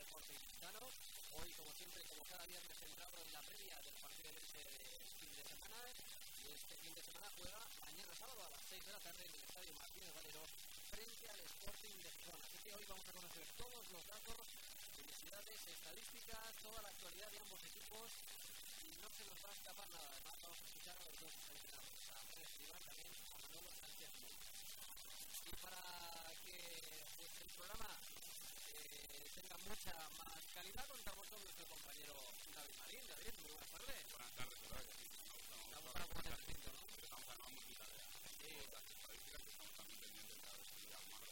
Deporte Ilicitano. Hoy, como siempre, como cada viernes, centrado en la previa del partido del este de fin de semana. Y este fin de semana juega mañana sábado a las 6 de la tarde en el Estadio Martínez Valero frente al Sporting de Gijón. Así que hoy vamos a conocer todos los datos, curiosidades, estadísticas, toda la actualidad de ambos equipos. Y no se nos va a escapar nada. Además, vamos a escuchar a los dos entrenadores, a Pérez Rivas, también a Manolo Sánchez Muñoz. Y para que el programa tenga mucha más calidad, contamos con nuestro compañero David Marín. David, muy buenas tardes. Buenas tardes, ¿verdad? Estamos para poner el cinto, ¿no? Estamos ganando mucha idea. Sí. Las estadísticas que estamos también pendientes de cada vez que ya malo.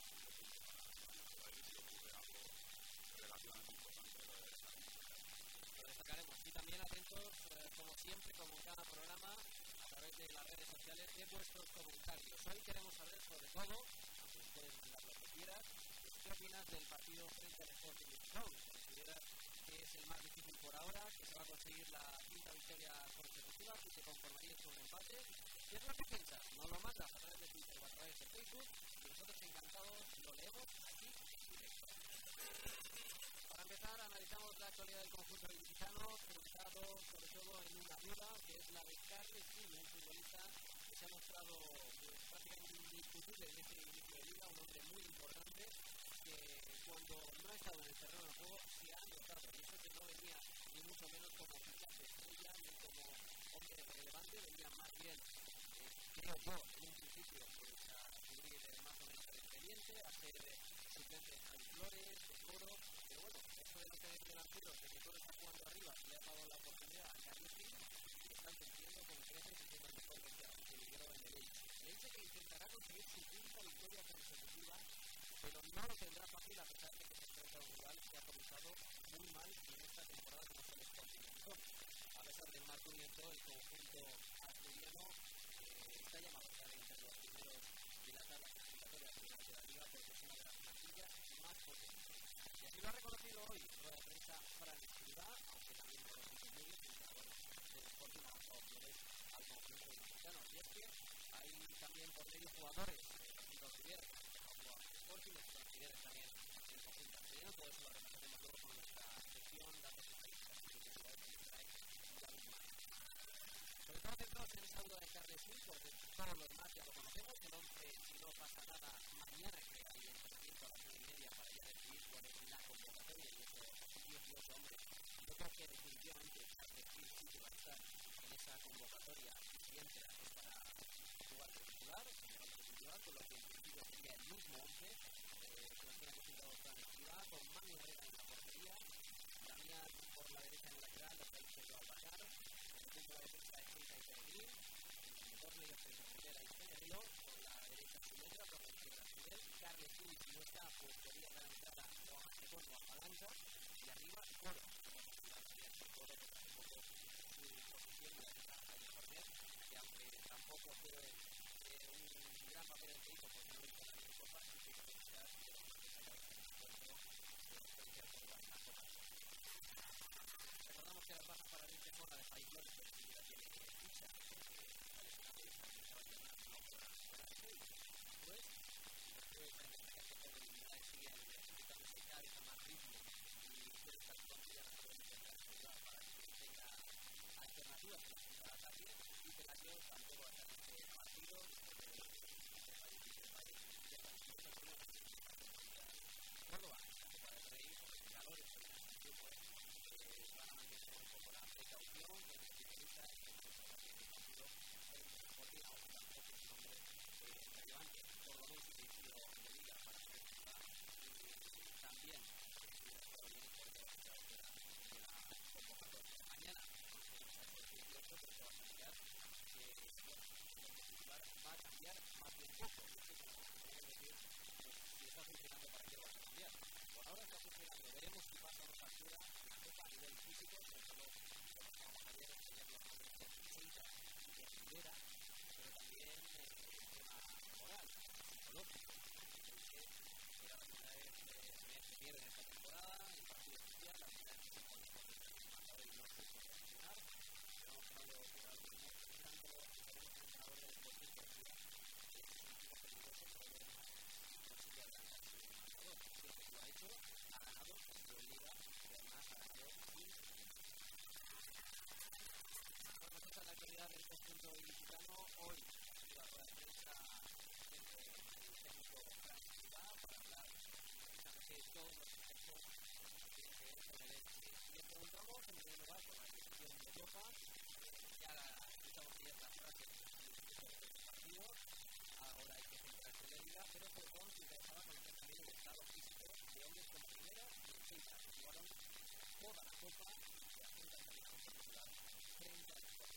Si ocurre algo relativamente importante, lo destacaremos. Y también atentos, como siempre, como en cada programa, a través de las redes sociales, de vuestros comentarios. Hoy queremos saber, sobre todo, aunque puedes mandar lo que quieras, ¿qué opinas del partido frente al Sporting de Gijón? ¿Consideras que es el más difícil por ahora, que se va a conseguir la quinta victoria consecutiva, que se conformarías con un empate? ¿Qué es lo que piensas? Nos lo mandas a través de Twitter o a través de Facebook y nosotros encantados lo leemos aquí en directo. Para empezar, analizamos la actualidad del conjunto ilicitano, centrado sobre todo en una duda, que es la de Carles Gil, un futbolista que se ha mostrado prácticamente indiscutible en este inicio de liga, un hombre muy importante, que cuando no ha estado en el terreno de juego se ha notado, y eso que no venía ni mucho menos como fichaje estrella ni como hombre relevante, venía más bien, creo yo, en un principio, pues a cubrir más o menos el expediente, a ser suplente de Javi Flores, de Toro, pero bueno, eso de no tener delanteros, de que Toro está jugando arriba, le ha dado la oportunidad a Carles Gil, y están cumpliendo con creces y siendo el mejor que lideró en el Elche. El Elche que intentará conseguir su quinta victoria consecutiva, pero no lo tendrá fácil a pesar de que se enfrenta a un rival que ha comenzado muy mal en esta temporada como es el Sporting de Gijón. A pesar del mal comienzo, el conjunto asturiano está llamado a estar entre los primeros de la tabla clasificatoria final de la liga porque es una de las plantillas más potentes. Y así lo ha reconocido hoy rueda de prensa Fran Escribá, aunque también lo dice muy bien, el entrenador del Sporting ha dado flores al conjunto ilicitano. Y es que hay también por medio jugadores los Rivera, Sporting, los consideres también en el conjunto asturiano. Todo eso lo repasaremos luego con nuestra sección datos estadísticas y curiosidades que nos trae David Marín. Sobre todo centrados en esa duda de Carles Gil, porque todos los demás ya lo conocemos. El 11, si no pasa nada, mañana que hay entrenamiento a las 9:30 para ya decidir cuál es la convocatoria y esos 18 hombres. Yo creo que definitivamente Carles Gil sí que va a estar en esa convocatoria siempre es para jugar de titular, con lo que en principio sería el mismo 11 que nos tiene acostumbrados Fran Escribá, con Manu Herrera en la portería, Damián por la derecha en el lateral, los países de Albacar, en el punto de defensa de Keita y Peregrín, dos medios de Rivera y Penerlo, por la derecha Sumedra, por la izquierda Fidel, Carles Gil, si no está, pues podría dar entrada o a Macedón o a Palanca, y arriba Toro, Toro que tampoco su posición la deja a Informer, que aunque tampoco fue un gran papel en el que hizo, porque no lo hizo la en Copa, y que potenciar de los más destacados en el encuentro de la potencia por la Copa. Recordamos que las bajas para el Inter son la de Javi Flores, pero si ya tiene ficha, porque la lesionado de San Sebastián no podrá superarse, y después en el ataque por habilidades siguen necesitándose cada vez a más ritmo y quiere estar confiado por intentar jugar para que tenga alternativas en la punta de ataque, y Pelayo tampoco va a estar en este partido, Córdoba, la Copa del Rey, los jugadores del grupo van a mantener un poco la precaución con los futbolistas y con los partidos del partido en el Sporting, aunque tampoco es un nombre relevante, por lo menos inicio de liga para ser titular. También todo bien porque va a estar de la convocatoria. Mañana conseguimos a los 18, pero se va a cambiar que el titular va a cambiar más bien poco. Y es que como podemos decir, pues, si está funcionando, ¿para qué lo vas a cambiar? Por ahora está funcionando, veremos si pasa una factura en la Copa a nivel físico, sobre todo como estábamos ayer, tener los nombres de Keita y de Rivera, pero también el tema moral, psicológico, que era la primera vez que pierde en esta temporada, el partido oficial, la primera vez que se pone con el marcador y no se puede reaccionar, esperamos que no le ocurra algo mismo, esperando que tenemos un entrenador del Sporting que decía que es un equipo peligroso, pero lo demás no sigue adelante su marcador, siempre lo ha hecho, ha ganado, pero el todos los efectos que tiene que ver con el Elche. Le preguntamos en primer lugar por la situación de Llopa, ya escuchamos que ya está frase del partido, ahora hay que centrarse en la liga, pero Perdón se interesaba conocer también el estado físico de hombres como Primera y Quinta, que jugaron toda la Copa y la Junta de Liga Popular frente a la Copa.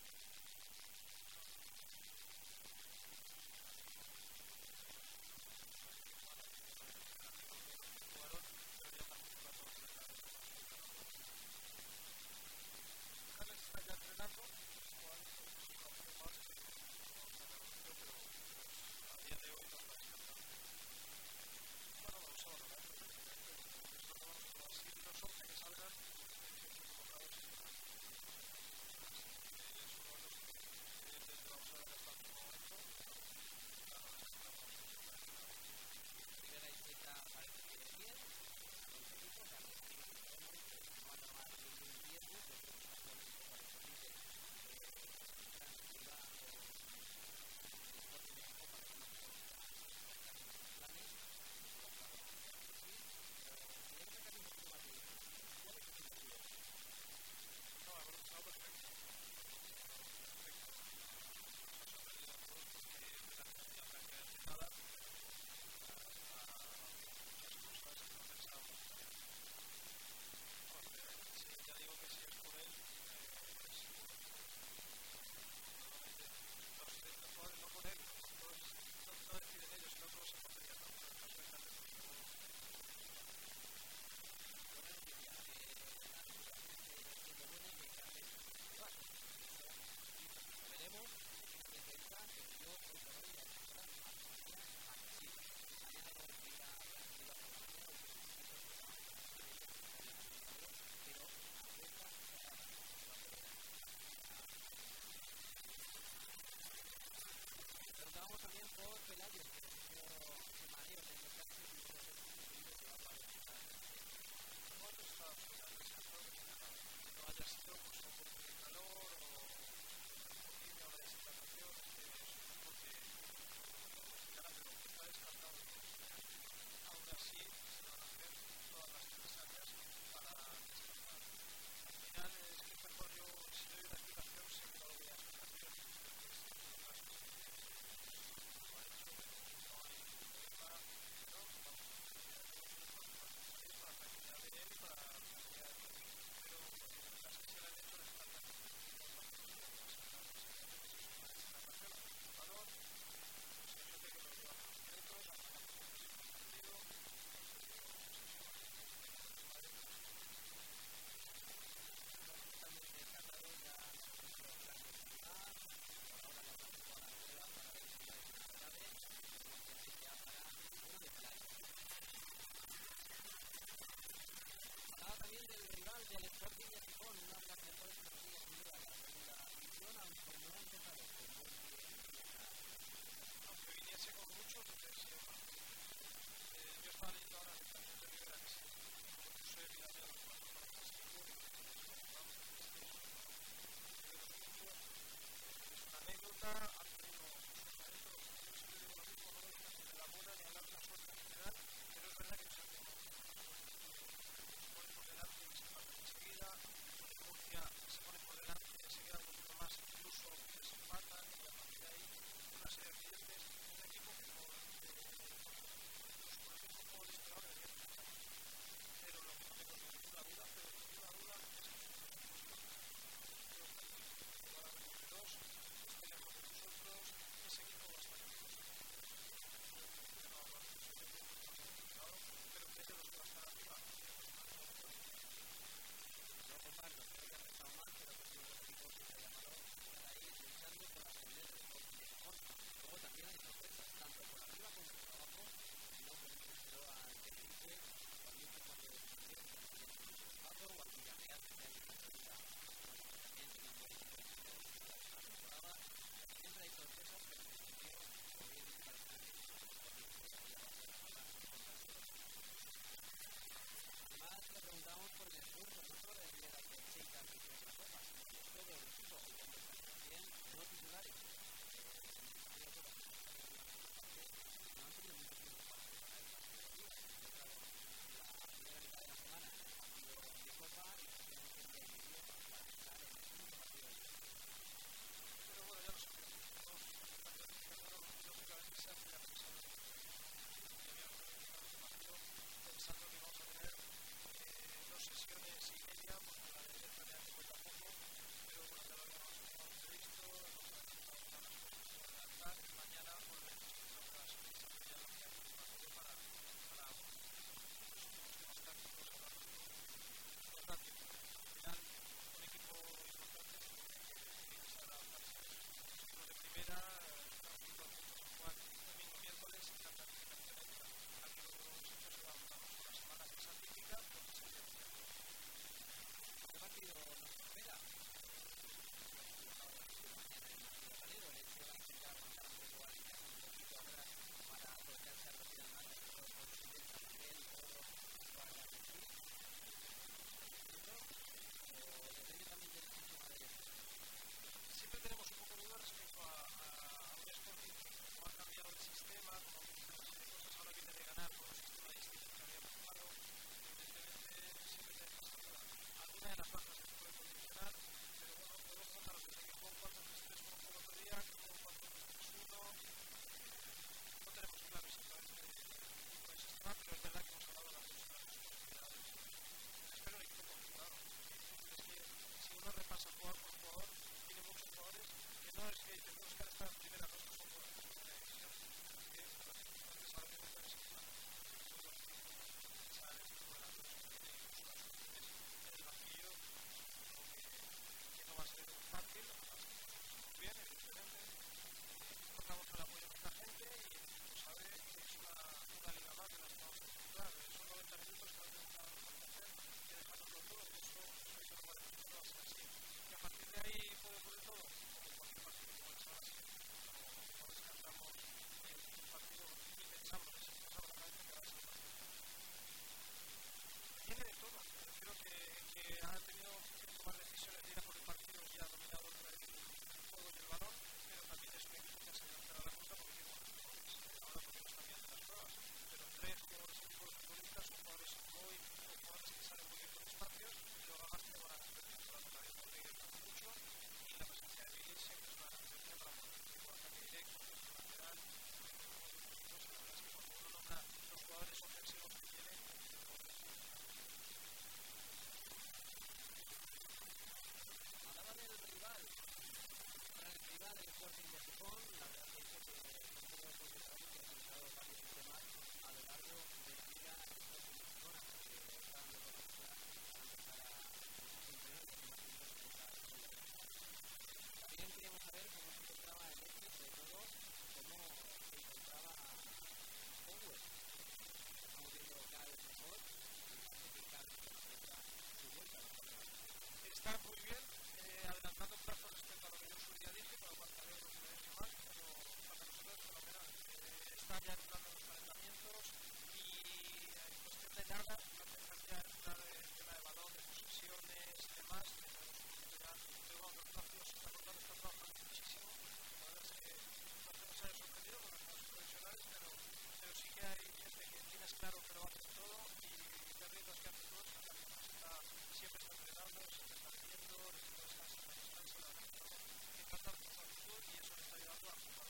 y eso le está ayudando a jugar.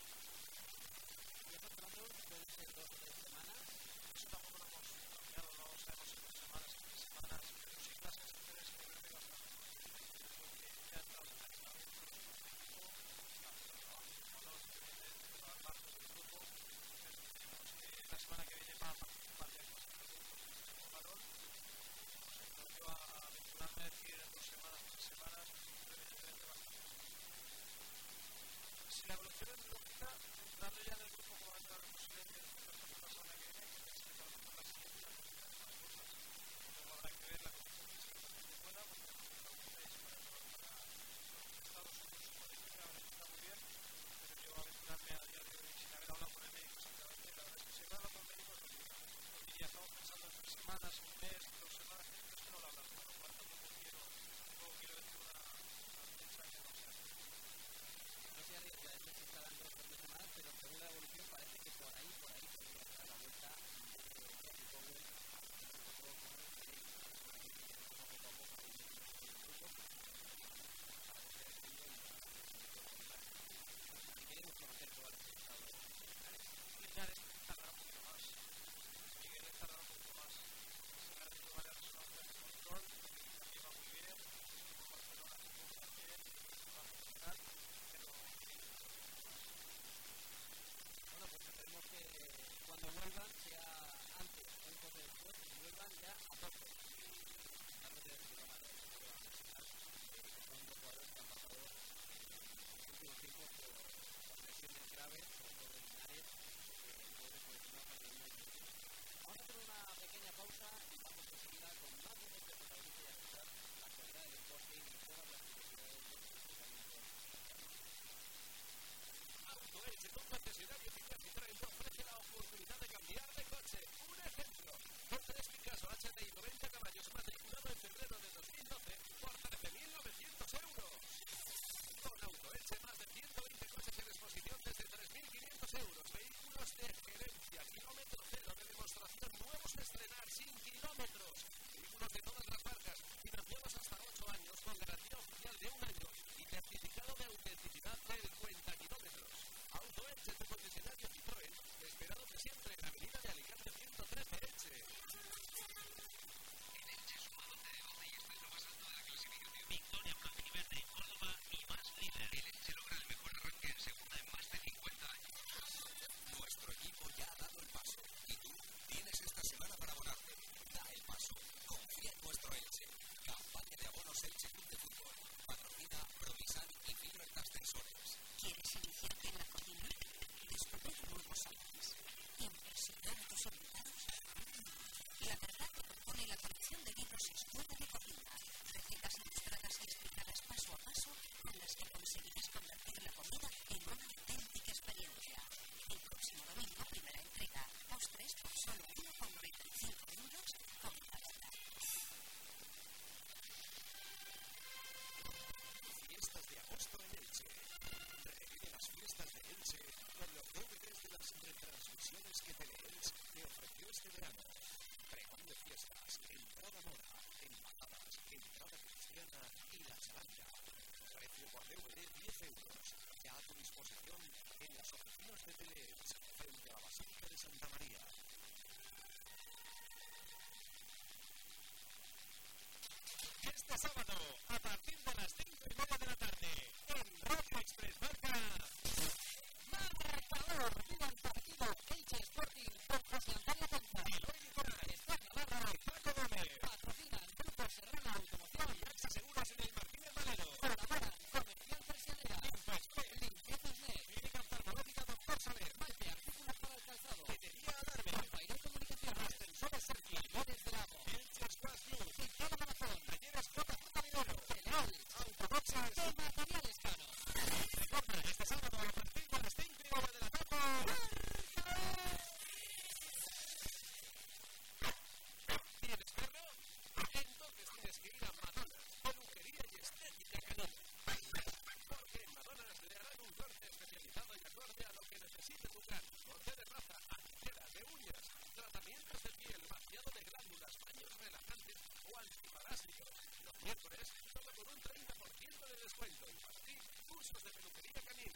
¿Y esos plazos pueden ser 2 o 3 semanas? Eso tampoco lo hemos cambiado, no sabemos si 2 semanas, 3 semanas, pero sí clases de 3 que creo que bastante. Porque ya ha entrado en el entrenamiento del equipo, está haciendo trabajo con los de las partes del grupo, pero tenemos que la semana que viene va a participar de los valor. No sé, no yo a aventurarme a decir en 2 semanas, 3 semanas, evidentemente bastante. Si la evolución es lógica, entrando ya en el grupo como va a entrar el presidente de las personas la semana que viene, es que a lo mejor la siguiente la comunidad es más cosas. Luego habrá que ver la condición física que pueda, porque la comunidad es para Estados Unidos su política, ahora está muy bien, pero yo aventurarme a día de hoy sin haber hablado con el médico exactamente, la verdad es que si he hablado con el médico es lo que diría, estamos pensando en 3 semanas, un mes, 2 semanas, pero es que no lo hablamos, con lo cual tampoco quiero decir una fecha que no sea. No se arriesga, esto se está dando por 2 semanas, pero según la evolución parece que por ahí podría estar la vuelta de Jackie Powell a poco a poco a ir grupo y queremos conocer todos los resultados finales. Linares tardará un poquito más, Miguel tardará un poquito más, se me han hecho varias resonancias de control, también va muy bien, por Barcelona también, va a funcionar, pero Bueno, pues esperemos que cuando vuelvan sea antes o un poco después, que vuelvan ya a tope. Antes de decir lo malo, que van a necesitar, son 2 jugadores que han pasado en los últimos tiempos por lesiones graves, sobre todo en Linares, jugadores por encima de la línea. Vamos a hacer una pequeña pausa y vamos enseguida con más de este protagonista y a escuchar la actualidad del Sporting y todas las curiosidades de los entrenamientos. Auto Elche, tu concesionario Citroën te ofrece la oportunidad de cambiar de coche. Un ejemplo, Ford Picasso HDI 90 caballos matriculado en febrero de 2012 por 13.900 euros. Con Auto Elche, más de 120 coches en exposición desde 3.500 euros. Vehículos de gerencia, kilómetro cero, de demostración, nuevos a estrenar, sin kilómetros. Vehículos de todas las marcas, financiados hasta 8 años, con garantía oficial de 1 año y certificado de autenticidad del cuenta kilómetros. Auto Elche, tu concesionario Citroën, te espera donde siempre, en la avenida de Alicante 113 Elche. En Elche sumado de 12 y está en lo más alto de la clasificación. Victoria blanca y verde en Córdoba y más líder. El Elche logra el mejor arranque en segunda en más de 50 años. Nuestro equipo ya ha dado el paso y tú tienes esta semana para abonarte. Da el paso. Confía en nuestro Elche. Campaña de abonos Elche Club de Fútbol. Patrocina Provisan y Fibra Ascensores. ¿Quieres iniciarte en la cocina? Descubrir nuevos sabores. ¿Impresionar a tus invitados? La verdad te propone la colección de libros Escuela de Cocina. Recetas ilustradas y explicadas paso a paso con las que conseguirás convertir la comida en una auténtica experiencia. El próximo domingo, primera entrega. Postres por solo 1,95 euros con paleta. Fiestas de agosto en Elche. Revive las fiestas de Elche con los DVDs de las retransmisiones que Teleelch te ofreció este verano. Pregón de fiestas, entrada mora, empanadas, entrada cristiana y la charanga. Precio por DVD 10 euros. Ya a tu disposición en las oficinas de Teleelch, frente a la Basílica de Santa María. Este sábado, a partir de las 5:30 de la tarde, en Radio Express Marca. Marcador, viva el partido Elche Sporting con José Antonio Ponza, Eloy Nicolás, Espacio Navarra, Paco Gómez, patrocinan Grupo Serrano Automoción, y AXA Seguros en el Martínez Valero. colaboran Comercial Persianera, Infexpert, Limpiezas Net, Clínica Oftalmológica Doctor Soler, Maite Artículos para el Calzado, Batería Alarme, Alfairé Comunicaciones, Ascensores Serki, Limores del Lago, Elche Squash Club, Ciclón Maratón, Talleres JJ Vidoro, Teleal, Autoboxas. de Materiales Cano. Recuerda, este sábado a partir de las 5:15 de la tarde. ¿Tienes perro? Entonces tienes que ir a Madonna, peluquería y estética Canona. Porque en Madonna le harán un corte especializado y acorde a lo que necesite tu can. Corte de raza, a tijeras, de uñas, tratamientos de piel, vaciado de glándulas, baños relajantes o antiparásicos. Los miércoles, solo con un 30% de descuento. Y para ti, cursos de peluquería canina.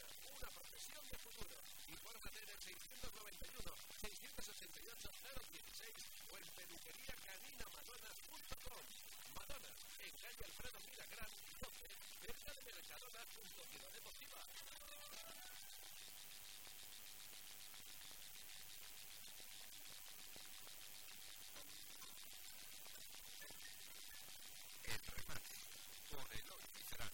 en calle Alfredo Milagran 12, cerca de Mercadona junto a Ciudad Deportiva. El remate con Eloy Cicerán.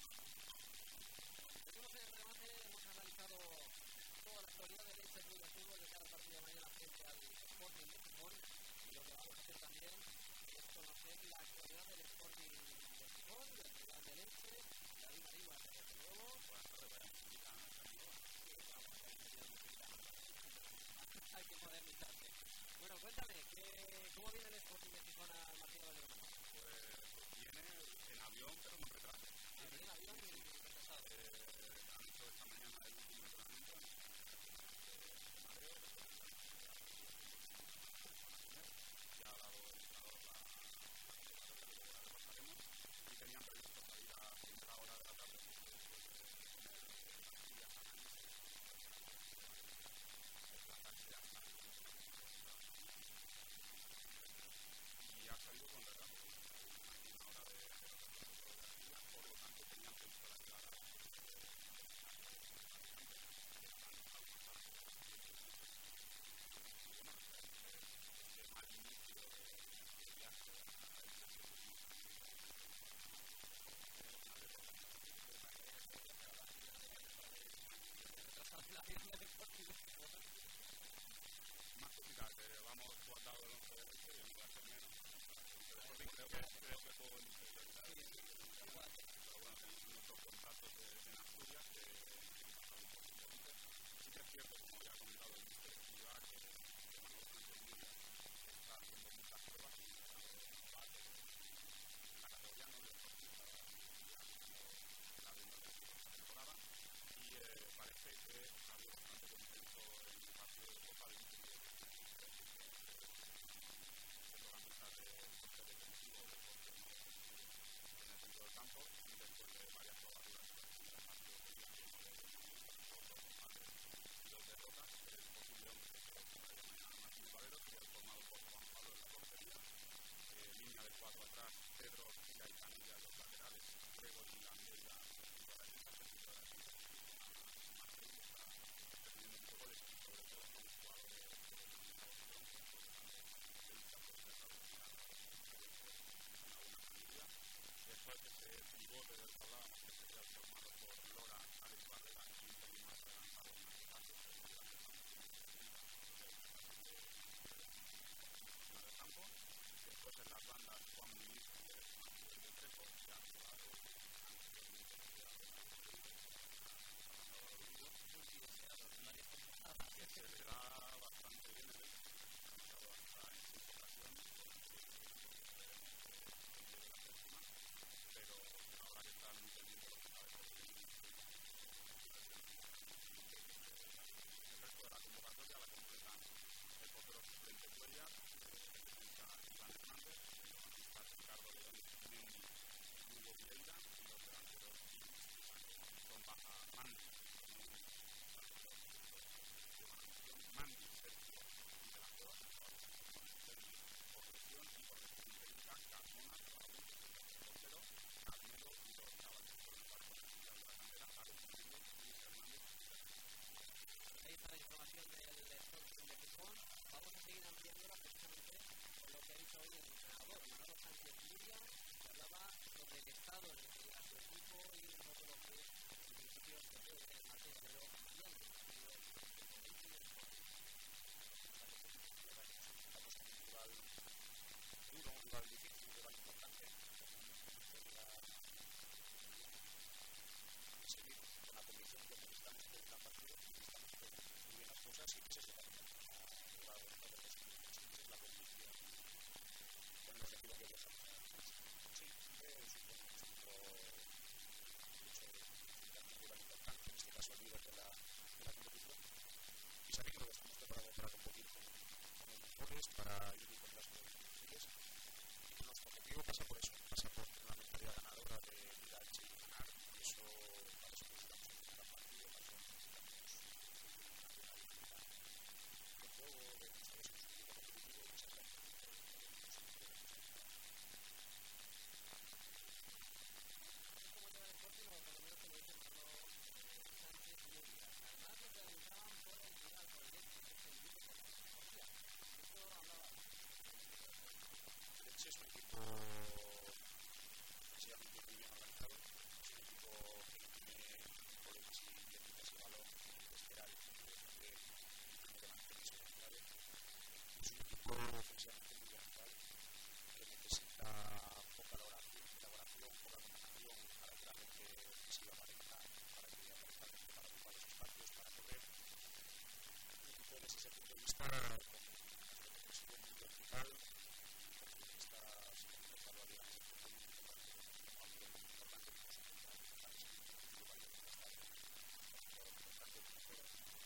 Después del remate hemos analizado toda la actualidad del Elche Club de Fútbol de cada partido de mañana frente al Sporting de Gijón, y lo que vamos a hacer también es conocer la actualidad del Sporting de Gijón, del rival del Elche. David Arriba, desde luego. Hay que modernizarse. Bueno, cuéntame, ¿cómo viene el Sporting de Gijón al Martín Valderrama? Pues viene en avión, pero con retraso. Viene en avión y retrasado. Han hecho esta mañana el último entrenamiento en el mareo, ya ha dado el entrenador la repasaremos, y tenían previsto salir a primera hora de la tarde después de poner las sillas a desplazarse hasta y ha salido con retraso, una hora de retraso, por lo tanto tenían previsto la llegada mal inicio de viaje más complicado, vamos jugando el 11 de leche y no va a ser menos. Creo que juego en interioridad, pero bueno, tenemos nuestros contactos en Asturias que han pasado un poquito antes. Sí que es cierto, como ya ha comentado el Mister Estiva, que Manuel Sánchez Lidia está haciendo muchas pruebas y en la categoría no le deportiva está viendo la temporada, y parece que ha habido bastante contento en el partido de Copa de Italia, centrocampista de corte defensivo de corte en el centro del campo, y después de varias probaduras en el partido de día que no le y dos derrotas, el posible 11 que mañana Martín Valero sería formado por Juan Pablo en la portería, línea de 4 atrás, Pedro Ortega y Canilla en los laterales, Gregor y Landeira en la defensa, centro de la defensa, Martín está teniendo muchos goles y sobre todo con un jugador de después de ese pivote del que hablábamos, que sería formado por Lora, Alex Barrera y un pelín más adelantado en este caso, que sería del campo. Después en las bandas, Juan Muñiz, que es más nivel del Trejo, que ha jugado anteriormente que se le da bastante bien el hecho, ha marcado hasta en 5 ocasiones, pero ahora que están entendiendo lo que sabe por el resto de la convocatoria la completan el portero suplente Cuellar, el defensa Iván Hernández, el mediocampista Ricardo León, Mendy, Hugo Vieira, y los delanteros son baja Mandy, Sergio de la Cueva, por lesión y por lesión técnica, Carmona, Raúl, portero, Carmelo y los chavales por el barco de la cantera, Alex Mendoz, Luis Hernández. Ahí está la información del Sporting de Gijón. Vamos a seguir ampliándola precisamente con lo que ha dicho hoy el entrenador Manuel Sánchez Lidia, que hablaba sobre el estado en el que llega su equipo y un poco lo que en principio se puede ver en Martín Valero cambiando el partido del rival duro, un rival difícil, un rival importante. Seguir con la convicción de que estamos en el gran partido, que estamos haciendo muy bien las cosas y que se sepan a lo largo de los meses la convicción con el objetivo que dejamos. Sí, siempre es un poco mucho equipo ofensivamente muy vertical, que necesita poca elaboración, poca combinación para que la mente ofensiva aparezca, para que aparezca gente para ocupar los espacios, para correr. Un equipo desde ese punto de vista con un aspecto ofensivo muy vertical, con futbolistas que han la liga en ese punto muy importante, a un nivel muy importante, como su para ese punto ofensivo para que pueda estar importante de mejora.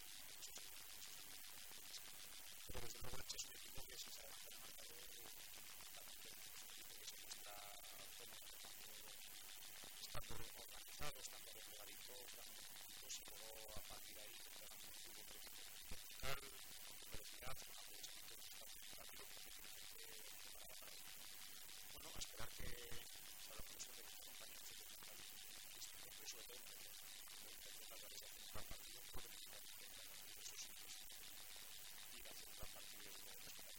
Pero desde luego el Elche es un equipo que sin saber hacer marcador bastante es un equipo que se muestra cómodo estando organizado, estando replegadito, jugando en equipos y luego a partir de ahí entregando un fútbol vertical, con velocidad, con aprovechamiento de los espacios rápidos, porque tiene gente preparada para ello. Bueno, a esperar que para la producción de nuestra compañía no se tenga un cambio distinto, pero sobre todo en la realización de un gran partido, puede mejorar un gran partido, eso sí, ir a hacer un gran partido y luego respetar.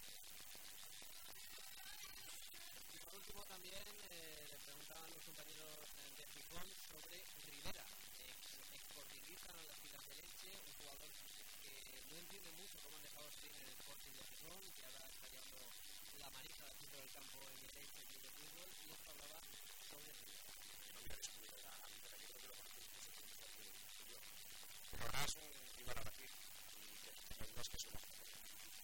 Y por último también le preguntaban los compañeros de Gijón sobre Rivera, exportinguista en las filas de Elche, un jugador que no entiende mucho cómo han dejado salir en el Sporting de Gijón, que ahora está llevando la manija del centro del campo en el Elche Club de Fútbol, y esto hablaba sobre Rivera. No voy a descubrir a Rivera, yo creo que lo conozco incluso mejor que yo. Pero ahora es un rival a batir y que no tenga dudas que eso lo va a hacer.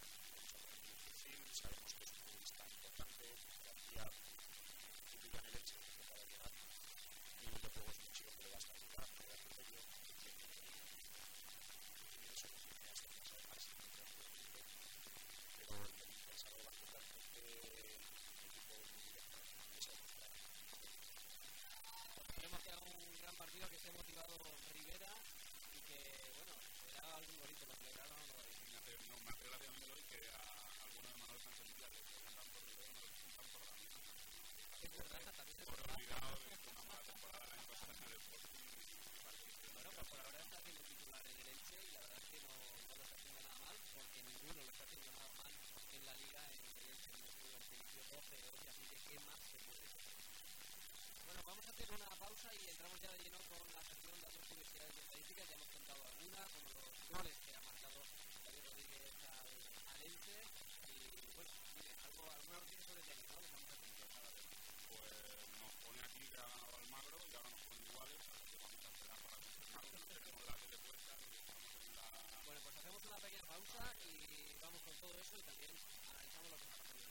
Sabemos que es un futbolista importante, que hacía que viva en el Elche, que acaba de llegar, y un juego es un chico que le va a estar ayudando, que le va a hacer ello, que tiene eso, que tiene hasta que no sabe más, pero el pensado va a ser realmente un equipo muy directo, que se va a mostrar. Esperemos que haga un gran partido, que esté motivado Rivera y que, bueno, será algún golito para celebrar o no. No, me hace gracia a mí Lori que a alguno de Manuel Sánchez Villa le preguntan por Rivera y no le preguntan por la misma. Es verdad, también es por verdad. olvidado de que una mala temporada el año pasado en el Sporting y parece que Bueno, pues por ahora está haciendo titular en el Elche y la verdad es que no lo está haciendo nada mal, porque ninguno lo está haciendo nada mal en la liga, en el Elche, en el servicio 12 de hoy, así que qué más se puede hacer. Bueno, vamos a hacer una pausa y entramos ya de lleno con la sección de datos, curiosidades y estadísticas. Ya hemos contado algunas, como los goles que ha marcado David Rodríguez al Elche. Y bueno, mire, alguna noticia sobre tenis, ¿no? Estamos atentos a la vez. pues nos pone aquí que ha ganado Almagro y ahora nos pone iguales, así que vamos a esperar para confirmarlo, no tenemos la tele puesta y estamos en la... Bueno, pues hacemos una pequeña pausa y vamos con todo eso y también analizamos lo que está pasando.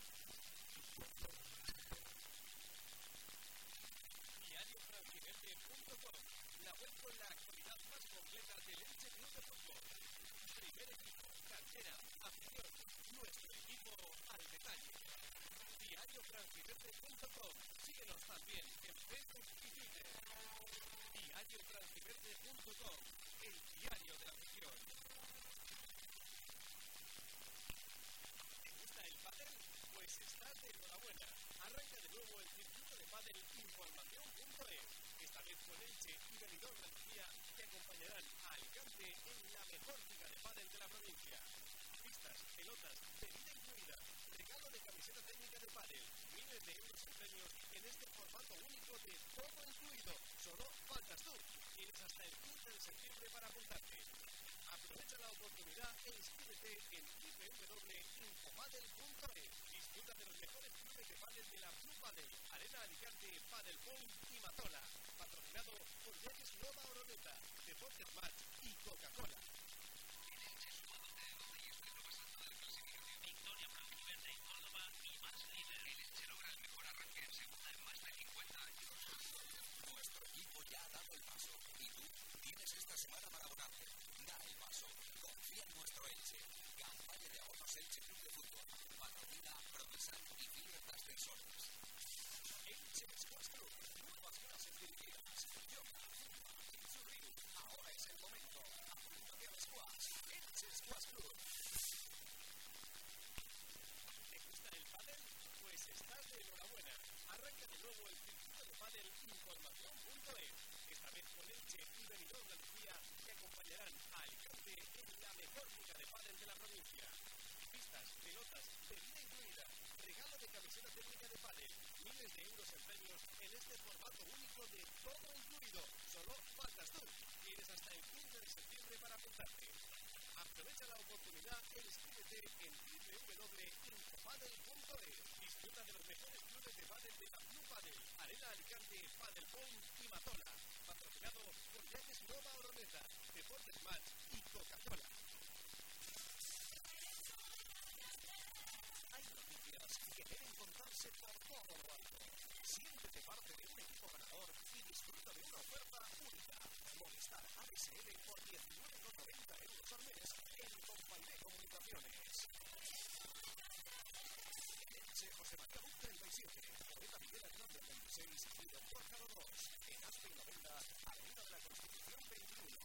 DiarioFranquiverde.com, la web con la actualidad más completa del Elche Club de Fútbol. Primer equipo, cantera, afición, nuestro equipo al detalle. DiarioFranquiverde.com, síguenos también en Facebook y Twitter. DiarioFranquiverde.com, el diario de la afición. ¿Te gusta el pádel? Pues estás de enhorabuena. Arranca de nuevo el circuito de pádel Información.es. Esta vez con Elche y Benidorm Andalucía te acompañarán a Alicante en la mejor liga de pádel de la provincia. Pistas, pelotas, bebida incluida, regalo de camiseta técnica de pádel, miles de euros en premios en este formato único de todo incluido. Solo faltas tú. Tienes hasta el 15 de septiembre para apuntarte. Aprovecha la oportunidad e inscríbete en www.infopadel.es. Disfruta de los mejores clubes de pádel de la Blue Padel, Arena Alicante, Padel Point y Matola. Patrocinado por Viajes Nova Oroneta, Deportes Match y Coca-Cola. En Elche sumado de 12 y estreno pasando del clasificación. Victoria franquiverde en Córdoba y más líder. El Elche logra el mejor arranque en segunda en más de 50 años. Nuestro equipo ya ha dado el paso y tú tienes esta semana para abonarte. Da el paso. Confía en nuestro Elche. Campaña de ahorros Elche Club de Fútbol. Patrocina Prodesan y Fibra Transversores. Elche Squash Club. Nuevas clases dirigidas. Yoga, zumba, insurri. Ahora es el momento. Apúntate al squash. Elche Squash Club. ¿Te gusta el pádel? Pues estás de enhorabuena. Arranca de nuevo el circuito de pádel Información.es. Esta vez con Elche y Benidorm Andalucía te acompañarán a Alicante en la mejor liga de pádel de la provincia. Pistas, pelotas, bebida incluida, regalo de camiseta técnica de pádel, miles de euros en premios en este formato único de todo incluido. Solo faltas tú. Tienes hasta el 15 de septiembre para apuntarte. Aprovecha la oportunidad e inscríbete en www.incopadel.es. Disfruta de los mejores clubes de pádel de la Club Padel, Arena Alicante, Padel Point y Mazola. Patrocinado por Yates Nueva Oroneta, Deportes Match y Coca-Cola. Hay noticias que deben contarse por todo lo alto. Siéntete parte de un equipo ganador y disfruta de una oferta única. Movistar ADSL por 19,90 euros al mes en Compañía de Comunicaciones. Elche, José María Buc 37, Poeta Miguel Hernández 26 y Doctor Caro 2. En Aspe y Noventa, Avenida de la Constitución 21.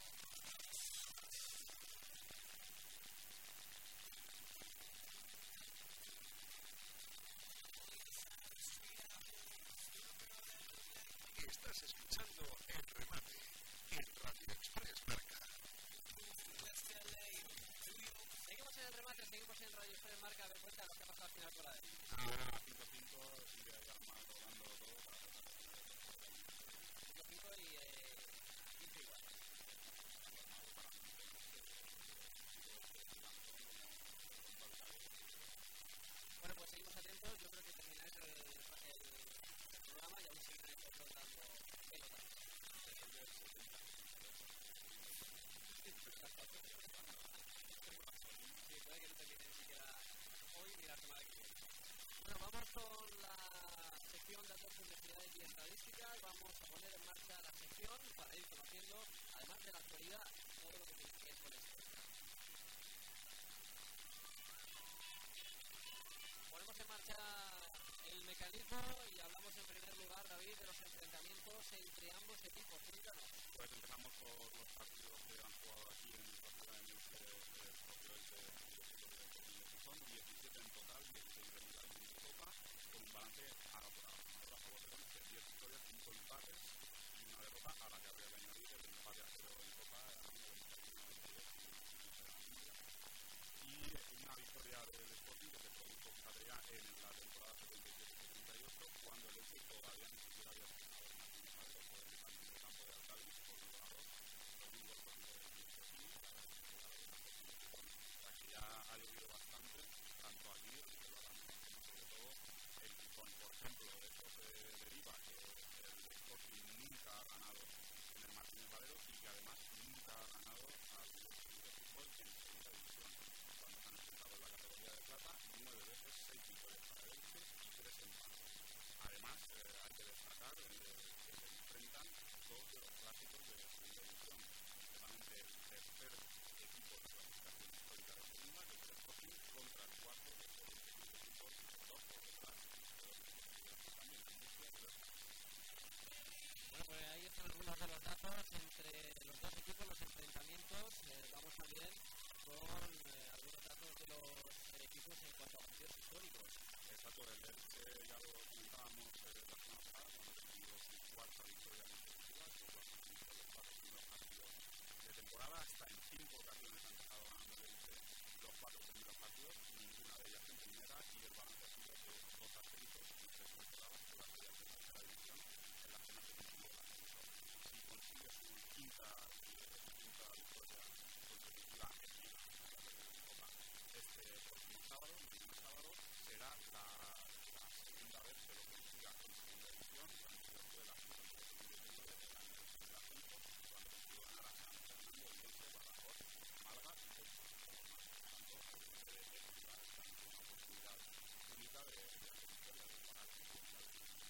Estás escuchando El Remate en Radio Express Marca. Seguimos en El Remate, seguimos en Radio Express Marca. A ver, cuéntanos qué ha pasado al final por ahí. Ahora 5-5, sigue Galma rodando todo para 5-5 y 15 igual. Bueno, pues seguimos atentos. Yo creo que termináis el programa y aún seguirán nosotros dando pelota. Sí, puede que no termine ni siquiera hoy ni la semana que viene. Bueno, vamos con la sección de datos, publicidades y estadísticas. Vamos a poner en marcha la sección para ir conociendo, además de la actualidad, todo lo que tiene que ver con esto. Ponemos en marcha el mecanismo y hablamos en primer lugar, David, de los enfrentamientos entre ambos equipos. Cuéntanos. Pues empezamos por los partidos que han jugado aquí en nuestra ciudad en el propio Elche y son 17 en total, 16 de Liga y de Copa, con un balance a favor de Elche, 10 victorias, 5 empates y una derrota a la que habría que añadir el empate a 0 en Copa y una victoria del Sporting que se produjo ya en la temporada 77-78 cuando el Elche todavía ni siquiera había ganado una final de Copa del campo de Alcalá por un goleador, domingo el partido de aquí ya ha llovido bastante, tanto aquí como sobre todo el Gijón. Por ejemplo, de esto se deriva que el Sporting nunca ha ganado en el Martínez Valero y que además nunca ha ganado al fútbol en segunda división. Cuando se han enfrentado en la categoría de plata, 9 veces, 6 victorias para el Elche y 3 empates. Además, hay que destacar que se enfrentan dos de los clásicos de segunda división, especialmente el tercer equipo de clasificación histórica de segunda, que es el Sporting, contra el cuarto, que es el equipo dos por detrás. También la industria de los Bueno, pues ahí están algunos de los datos entre los dos equipos, los enfrentamientos. Vamos también con algunos datos de los equipos en cuanto a partidos históricos. Exacto, el Elche ya lo comentábamos la semana pasada, cuando ha tenido su cuarta victoria consecutiva, que lo ha conseguido los 4 primeros partidos de temporada. Hasta en 5 ocasiones han estado ganando el Elche los 4 primeros partidos, ninguna de ellas en primera, y el balance ha sido de 2 ascensos y 3 temporadas que las de la tercera división, en las que no se consiguió el ascenso. Si consigue su quinta victoria consecutiva en Liga, este próximo sábado, mañana sábado, será la segunda vez que lo consiga en segunda división. La anterior fue la 2019 del año del ascenso, cuando consiguió ganar a San Fernando, Elche, Badajoz, Málaga y Elche. Por lo tanto, esta es una oportunidad única de ascender, de reparar en comunidades.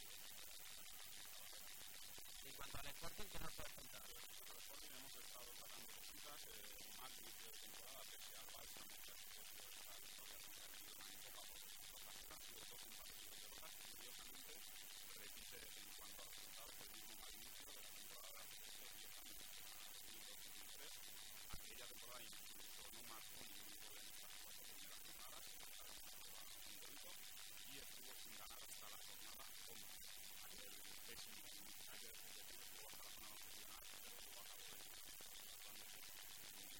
En cuanto al Sporting, ¿qué nos puedes contar? En cuanto al Sporting, hemos estado tratando cositas, mal inicio de temporada, pese al Bálsamo, que ha sucedido esta victoria contra el Girona en Copa por los han sido 2 empates y 2 derrotas. Curiosamente, repite en cuanto a resultados el mismo mal inicio de la temporada de hace 10 años, a 2002-2003. Aquella temporada incluso no marcó ningún gol en estas 4 primeras jornadas, un delito, y estuvo sin ganar hasta la jornada 11. Aquel pésimo inicio, hay que decir, estuvo hasta la jornada 11 sin ganar, pero luego acabó de actualmente sin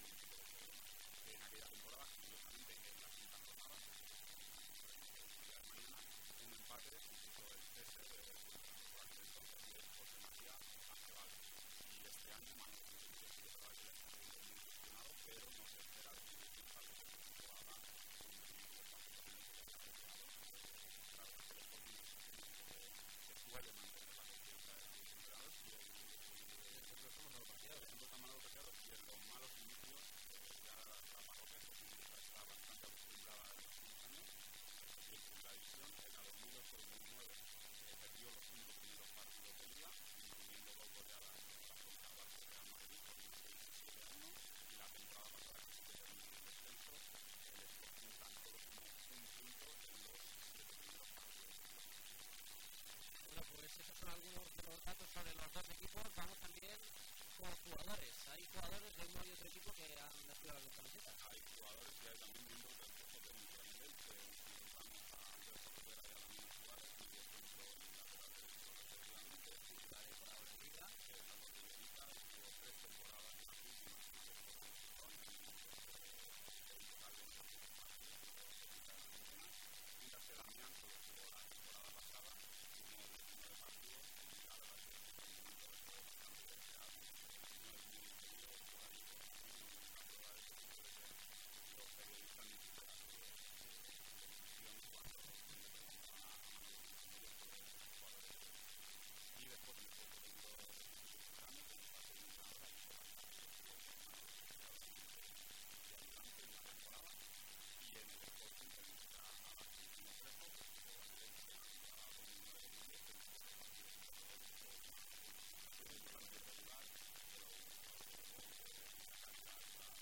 por el 2009 perdió los 5 primeros partidos de liga, incluyendo 2 goleadas contra Barça y Real Madrid por 6-7-1, y la temporada pasada que se terminó en el descenso, el Sporting tan solo sumó un punto en los 7 primeros partidos. Bueno, pues esos son algunos de los datos sobre los dos equipos. Vamos también con jugadores. Hay jugadores de uno y otro equipo que han nacido las dos camisetas. Hay jugadores y hay también miembros del cuerpo técnico a nivel que encontramos a Andrés Corredera y a Damián Suárez, medio centro y lateral derecho respectivamente, Titular de la Liga, que es la Torrelleriza, estuvo 3 temporadas en las últimas en el Sporting Gijón, en total 27 partidos en la Liga Argentina, mientras que Damián solo jugó la temporada pasada, sumó 19 partidos y la verdad es que el rendimiento fue bastante deseado. No es muy seguido por ahí por aquí, en la prueba de que puede ser los periodistas ni siquiera de televisión cuando le preguntaban a Manuel Ramírez sobre los jugadores. Y después en el cuerpo técnico de Cristano, que nos hace una hora y por la tarde estuvo formado de ayudante en la temporada. Y en el Sporting tenemos a Argentino Trejo, que jugó en el Elche en la temporada 2009-2010, que nos hace partidos en todo el mundo, un volante regular, pero un jugador de calidad.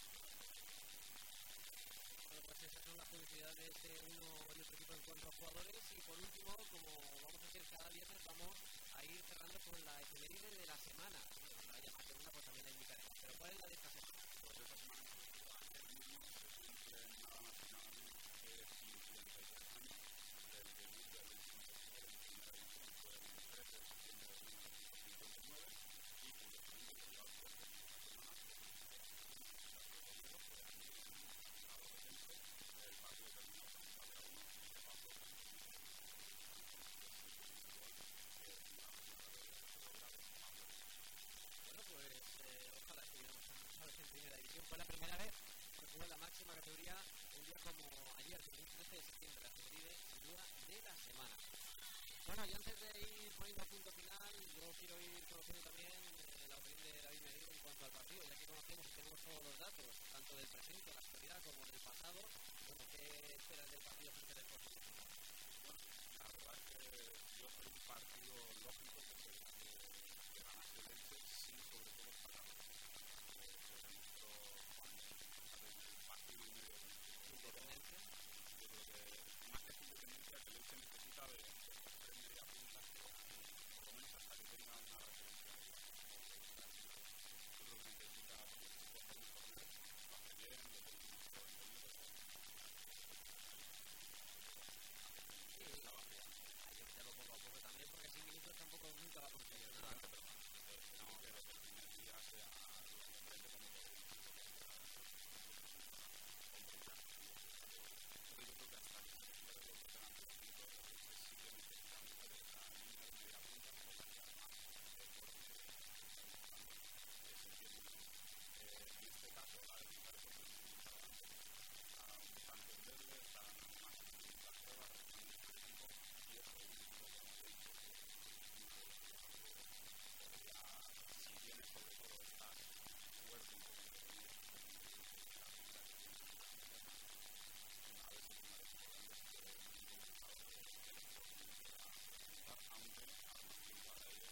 bueno, pues esas son las publicidades de uno y otro equipo en cuanto a jugadores. Y por último, como vamos a hacer cada viernes, vamos a ir cerrando con la efeméride de la semana. Bueno, no haya más de una, pues también la indicaremos. Pero ¿cuál es la de esta semana? Pues esta semana ayer mismo se cumple nada más y nada menos que 53 años del debut del Elche en primera división. Fue el 13 de septiembre de 1959 y curiosamente se lleva suerte en esta semana porque fue allí en el lado de Elche. El partido terminó con un 4-1 y de paso Bueno, pues ojalá estuviéramos en primera división. Fue la primera vez que jugó en la máxima categoría un día como ayer, el 13 de septiembre, la efeméride sin duda de la semana. Bueno, y antes de ir poniendo punto final, yo quiero ir conociendo también la opinión de David Medina en cuanto al partido, ya que conocemos y tenemos todos los datos, tanto del presente, la actualidad, como del pasado. Bueno, ¿qué esperas del partido frente al Sporting? Bueno, la verdad es que yo soy un partido lógico porque que ganase el Elche, sí, sobre todo para se demostró cuando el partido y medio de independencia. Yo creo que más que su independencia, que el Elche necesita de las 3 media puntas que por lo menos hasta que tenga una referencia de igual. Yo creo que necesita coger un corner, lo hace bien, lo pone un poco en medio, Hay que quitarlo poco a poco también, porque 6 minutos tampoco nunca va a conseguir nada. pero esperamos que el primer día sea lo diferente como lo vimos. Pero yo creo que hasta que se recupere lo que quedan 3 minutos, se sigue necesitando de esa línea de media punta, cosa que además se entiende bien. En este caso, la defensa de Sporting, como comentaba antes, está entenderle, está más las pruebas, están en el equipo y es lo único, como he dicho, que podría, si viene sobre todo estar fuerte un poco de venir la primera que tiene una vez que una vez importante que es muy complicado que el Sporting pueda presentar, aunque además tiene para ello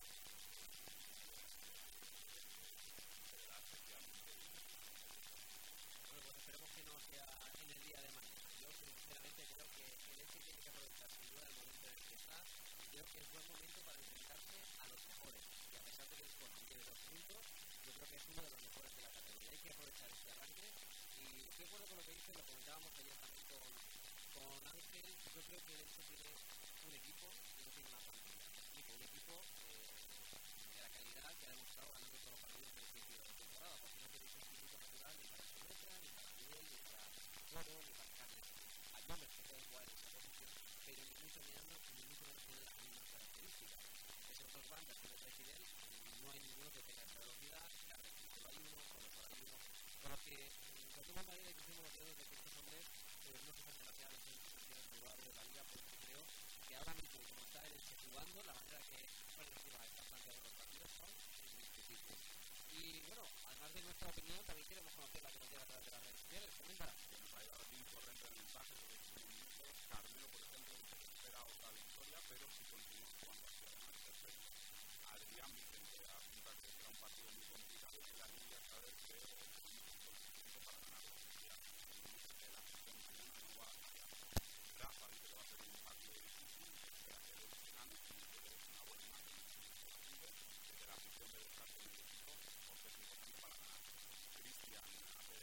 federar especialmente. Bueno, pues esperemos que no sea en el día de mañana. Yo sinceramente creo que el Elche tiene que aprovechar sin duda el momento en el que está, y creo que es buen momento para enfrentarse a los mejores. Y a pesar de que el Sporting tiene 2 puntos, yo creo que es uno de los mejores de la categoría. Hay que aprovechar este arranque, y estoy de acuerdo con lo que dice, lo comentábamos ayer también con Ángel. Yo creo que el Elche tiene un equipo y no tiene una plantilla. Un equipo de la calidad que ha demostrado ganando todos los partidos en el principio de la temporada, porque no tiene sustituto natural ni para Soletra, ni para Miguel, ni para Toro, ni para Carles. Hay nombres que pueden jugar en esa posición, pero ni mucho menos tienen las mismas características. Esos dos bandas que les trae Fidel, no hay ninguno que tenga esa velocidad, la solo hay uno, solo hay uno, con lo que de todas maneras decimos los dedos de que estos hombres no se están desgraciadamente en situaciones favorables de la liga, porque creo que ahora mismo, como está el Elche jugando, la manera que por encima están planteando los partidos son indiscutibles. Y bueno, además de nuestra opinión, también queremos conocer la que nos llega a través de las redes sociales. Coméntala. Que nos ha llegado aquí un corriente de mensajes de 5 minutos. Carmelo, por ejemplo, dice que espera otra victoria liga, pero si continúa jugando así además perfecto. Adrián Vicente apunta que será un partido muy complicado y la liga saber que es suficiente para ganarlo. Ya que la afición mañana no va a cambiar. Rafa dice que va a ser un partido difícil, espera que el gane y que es una buena imagen de que la afición debe estar con el equipo porque es importante para ganar. Cristian hace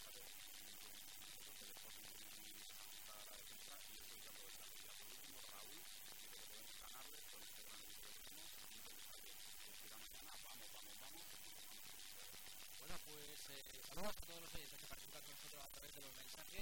que después tiene que ajustar a la defensa y eso hay que aprovecharlo. Y por último, Raúl dice que podemos ganarles con este gran equipo que tenemos. A mí me gustaría que mañana vamos. Bueno, pues saludos a todos los oyentes que participan con nosotros a través de los mensajes.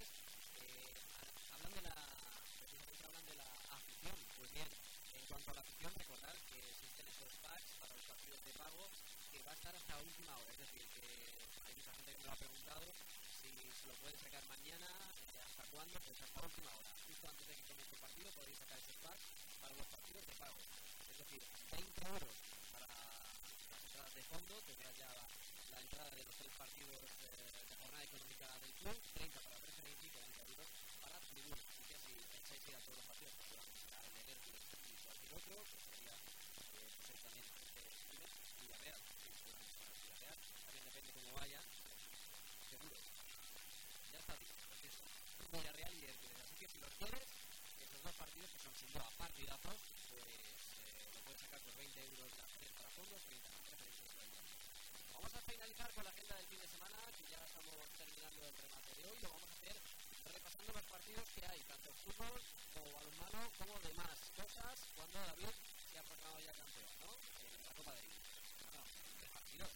Precisamente hablan de la afición. Pues bien, en cuanto a la afición, recordar que existen esos packs para los partidos de pago que va a estar hasta última hora. Es decir, que hay mucha gente que me lo ha preguntado si se lo pueden sacar mañana, hasta cuándo, pues hasta última hora. Justo antes de que comience el partido podéis sacar esos packs para los partidos de pago. Es decir, 20 euros para las entradas de fondo, tendrás ya la entrada de los 3 partidos de jornada económica del club, 30 para preferencia y 40 euros para tribuna. Así que si pensáis ir a todos los partidos, pues vamos a el de Hércules y cualquier otro, que sería pues también Villarreal, sí, seguramente para Villarreal, también depende cómo vaya, seguro. Ya está dicho, pues eso, Villarreal y Hércules. Así que si los quieres, esos 2 partidos que son sin duda partidazos, pues lo puedes sacar por 20 euros la preferencia para fondos, 30 para preferencia y 40. Vamos a finalizar con la agenda del fin de semana, que ya estamos terminando el remate de hoy. Lo vamos a hacer repasando los partidos que hay, tanto fútbol como balonmano, como demás cosas, cuando David se ha proclamado ya campeón, ¿no? En la Copa de Liga. No, ¿qué partido?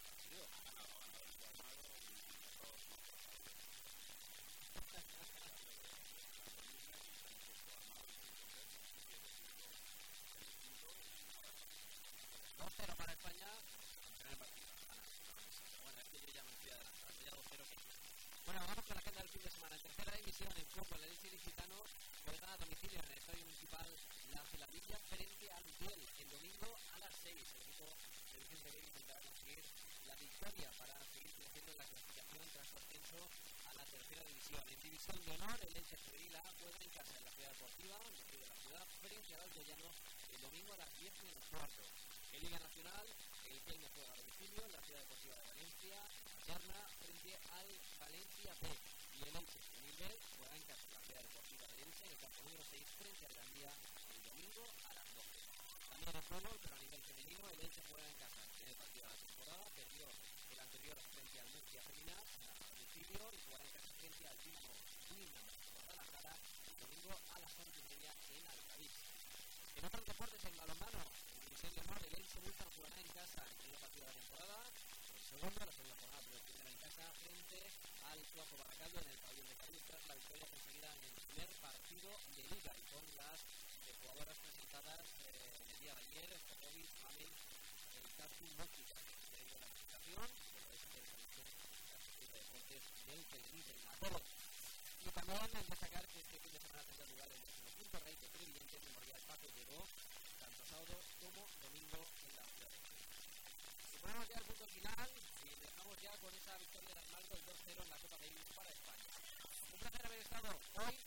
Pero para España, campeón el partido. Bueno, es que yo ya me estoy adelantando, ya 2-0 que... Bueno, vamos con la agenda del fin de semana. En tercera división, en fútbol, el Elche Ilicitano juega a domicilio en el estadio municipal La Celavilla frente a Luciel el domingo a las 6. El equipo de Vicente Vega intentará conseguir la victoria para seguir creciendo en la clasificación tras su ascenso a la tercera división. En división de honor, el Elche Febril A juega en casa en la ciudad deportiva, en el de la ciudad, frente al Alcoyano el domingo a las 10:15. En Liga Nacional, el Kelme juega a domicilio en la ciudad deportiva de Valencia, Yarna frente al Valencia B. Y el Elche Juvenil juega en casa en la ciudad deportiva de Elche en el campo número 6 frente al Gandía el domingo a las 12. También en fútbol, pero a nivel femenino, el Elche juega en casa en el partido de la temporada, perdió el anterior frente al Murcia Femina a domicilio y jugará en casa frente al Dinamo Guadalajara el domingo a las 11:30 en Alcalá. En otros deportes, en balonmano, en división de honor, el Elche Bulta jugará en casa el primer partido de la temporada, el segundo, la segunda jornada, pero el primero en casa, frente al Cuajo Baracaldo en el pabellón de Cádiz, tras la victoria conseguida en el primer partido de Liga y con las jugadoras presentadas el día de ayer, Popovic, Mamel, el Tati Mótica, que ha ido a la presentación, pero es interesante la deportes del Tenerife en Matoro. Y también destacar que este fin de semana tendrá lugar el 15º Rey de Crevillente Memorial Paco Llegó, tanto sábado como domingo en la ciudad de Madrid. Y ponemos ya el punto final y dejamos ya con esa victoria de Arnaldo el 2-0 en la Copa de Liga para España. Un placer haber estado hoy